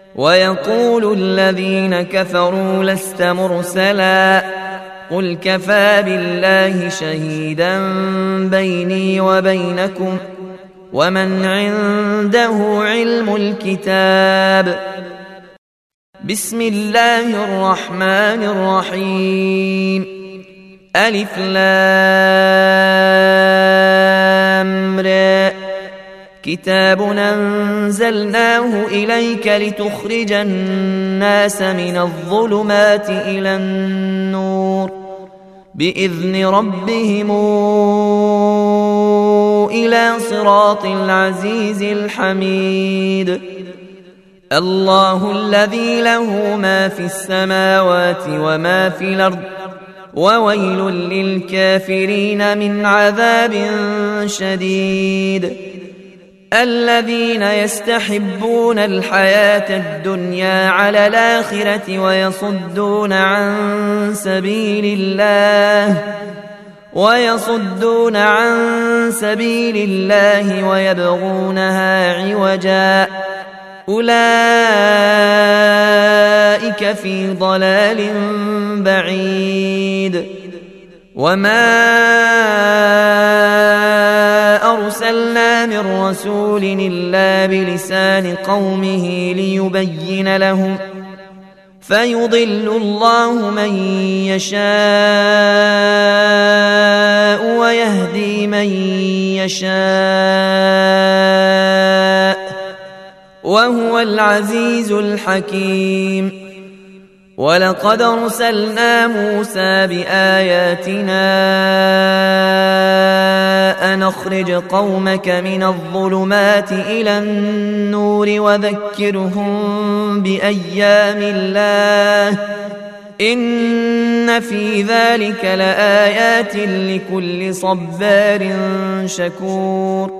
ويقول الذين كفروا لست مرسلا قل كفى بالله شهيدا بيني وبينكم ومن عنده علم الكتاب. بسم الله الرحمن الرحيم. ألف لام را كتاب أنزلناه إليك لتخرج الناس من الظلمات إلى النور بإذن ربهم إلى صراط العزيز الحميد. الله الذي له ما في السماوات وما في الأرض وويل للكافرين من عذاب شديد. الذين يستحبون الحياة الدنيا على الآخرة ويصدون عن سبيل الله ويبغونها عوجا أولئك في ضلال بعيد. وما أرسلنا من رسول إلا بلسان قومه ليبين لهم فيضل الله من يشاء ويهدي من يشاء وهو العزيز الحكيم. ولقد أرسلنا موسى بآياتنا أن أخرج قومك من الظلمات إلى النور وذكرهم بأيام الله إن في ذلك لآيات لكل صبار شكور.